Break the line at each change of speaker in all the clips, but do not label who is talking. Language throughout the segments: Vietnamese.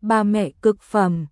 Ba mẹ cực phẩm,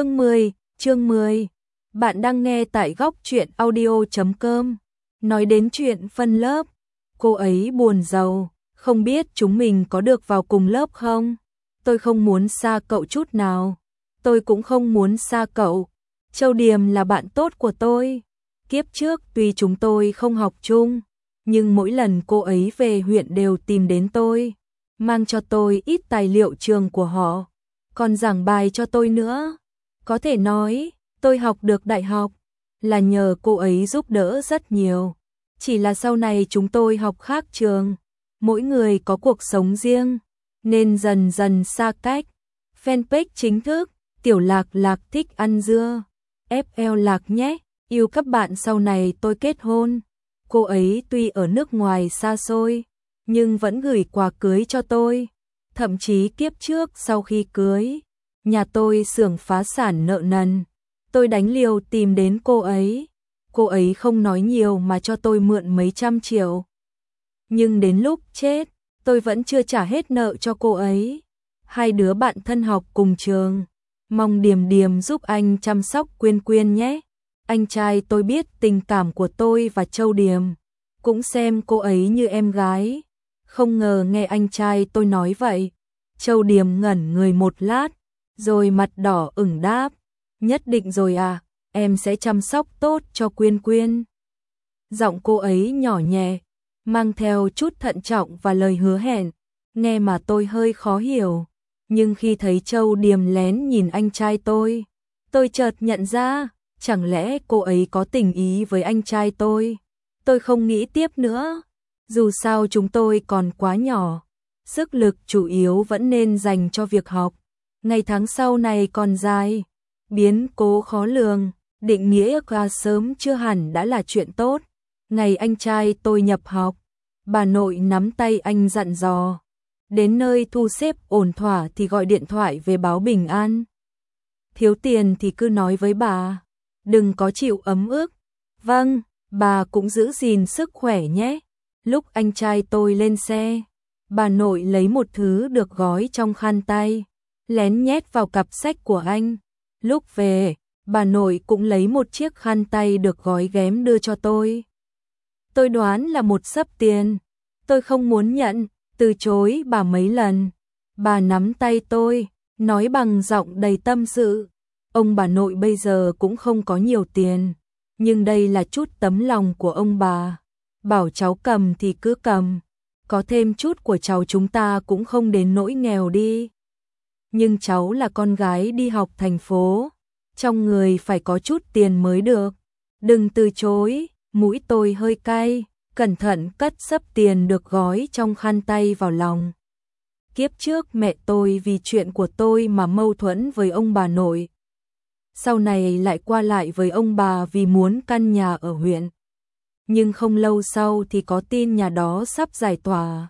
chương 10. Bạn đang nghe tại góc truyện audio.com. Nói đến chuyện phân lớp, cô ấy buồn rầu, không biết chúng mình có được vào cùng lớp không? Tôi không muốn xa cậu chút nào. Tôi cũng không muốn xa cậu. Châu Điềm là bạn tốt của tôi. Kiếp trước tuy chúng tôi không học chung, nhưng mỗi lần cô ấy về huyện đều tìm đến tôi, mang cho tôi ít tài liệu trường của họ, còn giảng bài cho tôi nữa. Có thể nói, tôi học được đại học là nhờ cô ấy giúp đỡ rất nhiều. Chỉ là sau này chúng tôi học khác trường, mỗi người có cuộc sống riêng, nên dần dần xa cách. Fanpage chính thức, Tiểu Lạc Lạc thích ăn dưa, FL Lạc nhé, yêu các bạn sau này tôi kết hôn. Cô ấy tuy ở nước ngoài xa xôi, nhưng vẫn gửi quà cưới cho tôi. Thậm chí kiếp trước sau khi cưới, nhà tôi xưởng phá sản nợ nần, tôi đánh liều tìm đến cô ấy. Cô ấy không nói nhiều mà cho tôi mượn mấy trăm triệu. Nhưng đến lúc chết, tôi vẫn chưa trả hết nợ cho cô ấy. Hai đứa bạn thân học cùng trường, mong Điềm Điềm giúp anh chăm sóc Quyên Quyên nhé. Anh trai tôi biết tình cảm của tôi và Châu Điềm, cũng xem cô ấy như em gái. Không ngờ nghe anh trai tôi nói vậy, Châu Điềm ngẩn người một lát, rồi mặt đỏ ửng đáp, nhất định rồi à, em sẽ chăm sóc tốt cho Quyên Quyên. Giọng cô ấy nhỏ nhẹ, mang theo chút thận trọng và lời hứa hẹn, nghe mà tôi hơi khó hiểu. Nhưng khi thấy Châu Điềm lén nhìn anh trai tôi chợt nhận ra, chẳng lẽ cô ấy có tình ý với anh trai tôi. Tôi không nghĩ tiếp nữa, dù sao chúng tôi còn quá nhỏ, sức lực chủ yếu vẫn nên dành cho việc học. Ngày tháng sau này còn dài, biến cố khó lường, định nghĩa ra sớm chưa hẳn đã là chuyện tốt. Ngày anh trai tôi nhập học, bà nội nắm tay anh dặn dò, đến nơi thu xếp ổn thỏa thì gọi điện thoại về báo bình an. Thiếu tiền thì cứ nói với bà, đừng có chịu ấm ức. Vâng, bà cũng giữ gìn sức khỏe nhé. Lúc anh trai tôi lên xe, bà nội lấy một thứ được gói trong khăn tay, lén nhét vào cặp sách của anh. Lúc về, bà nội cũng lấy một chiếc khăn tay được gói ghém đưa cho tôi. Tôi đoán là một xấp tiền. Tôi không muốn nhận, từ chối bà mấy lần. Bà nắm tay tôi, nói bằng giọng đầy tâm sự. Ông bà nội bây giờ cũng không có nhiều tiền, nhưng đây là chút tấm lòng của ông bà. Bảo cháu cầm thì cứ cầm, có thêm chút của cháu chúng ta cũng không đến nỗi nghèo đi. Nhưng cháu là con gái đi học thành phố, trong người phải có chút tiền mới được. Đừng từ chối. Mũi tôi hơi cay, cẩn thận cất xấp tiền được gói trong khăn tay vào lòng. Kiếp trước mẹ tôi vì chuyện của tôi mà mâu thuẫn với ông bà nội. Sau này lại qua lại với ông bà vì muốn căn nhà ở huyện. Nhưng không lâu sau thì có tin nhà đó sắp giải tỏa.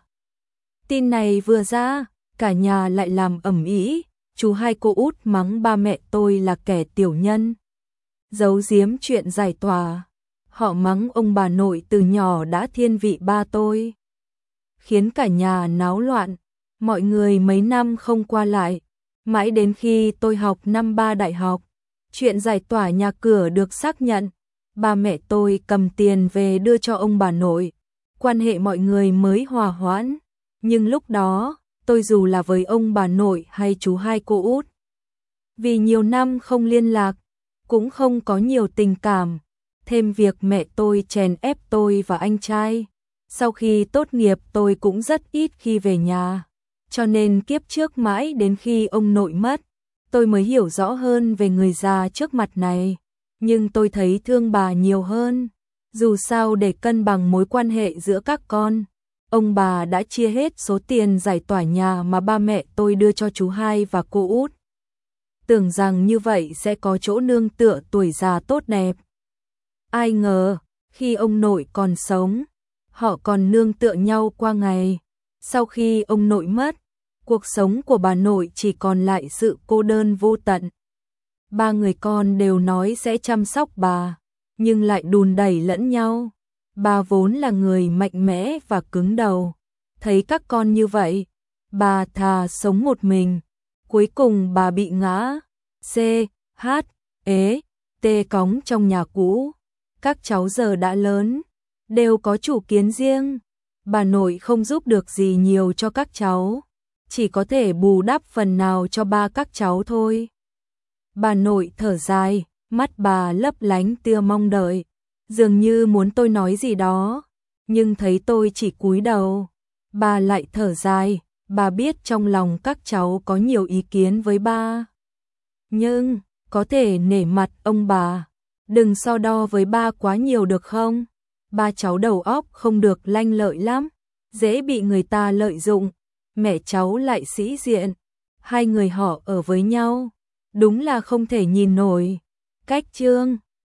Tin này vừa ra, cả nhà lại làm ầm ĩ. Chú hai cô út mắng ba mẹ tôi là kẻ tiểu nhân, giấu giếm chuyện giải tỏa. Họ mắng ông bà nội từ nhỏ đã thiên vị ba tôi, khiến cả nhà náo loạn. Mọi người mấy năm không qua lại, mãi đến khi tôi học năm 3 đại học, chuyện giải tỏa nhà cửa được xác nhận, ba mẹ tôi cầm tiền về đưa cho ông bà nội, quan hệ mọi người mới hòa hoãn. Nhưng lúc đó, tôi dù là với ông bà nội hay chú hai cô út, vì nhiều năm không liên lạc, cũng không có nhiều tình cảm. Thêm việc mẹ tôi chèn ép tôi và anh trai. Sau khi tốt nghiệp tôi cũng rất ít khi về nhà, cho nên kiếp trước mãi đến khi ông nội mất, tôi mới hiểu rõ hơn về người già trước mặt này. Nhưng tôi thấy thương bà nhiều hơn. Dù sao để cân bằng mối quan hệ giữa các con, ông bà đã chia hết số tiền giải tỏa nhà mà ba mẹ tôi đưa cho chú hai và cô út. Tưởng rằng như vậy sẽ có chỗ nương tựa tuổi già tốt đẹp. Ai ngờ, khi ông nội còn sống, họ còn nương tựa nhau qua ngày. Sau khi ông nội mất, cuộc sống của bà nội chỉ còn lại sự cô đơn vô tận. Ba người con đều nói sẽ chăm sóc bà, nhưng lại đùn đẩy lẫn nhau. Bà vốn là người mạnh mẽ và cứng đầu. Thấy các con như vậy, bà thà sống một mình, Cuối cùng bà bị ngã, C, H, ế, T cóng trong nhà cũ. Các cháu giờ đã lớn, đều có chủ kiến riêng. Bà nội không giúp được gì nhiều cho các cháu, chỉ có thể bù đắp phần nào cho ba các cháu thôi. Bà nội thở dài, mắt bà lấp lánh tia mong đợi, dường như muốn tôi nói gì đó, nhưng thấy tôi chỉ cúi đầu. Bà lại thở dài, bà biết trong lòng các cháu có nhiều ý kiến với ba. Nhưng, có thể nể mặt ông bà, đừng so đo với ba quá nhiều được không? Ba cháu đầu óc không được lanh lợi lắm, dễ bị người ta lợi dụng, mẹ cháu lại sĩ diện, hai người họ ở với nhau, đúng là không thể nhìn nổi. Cách Chương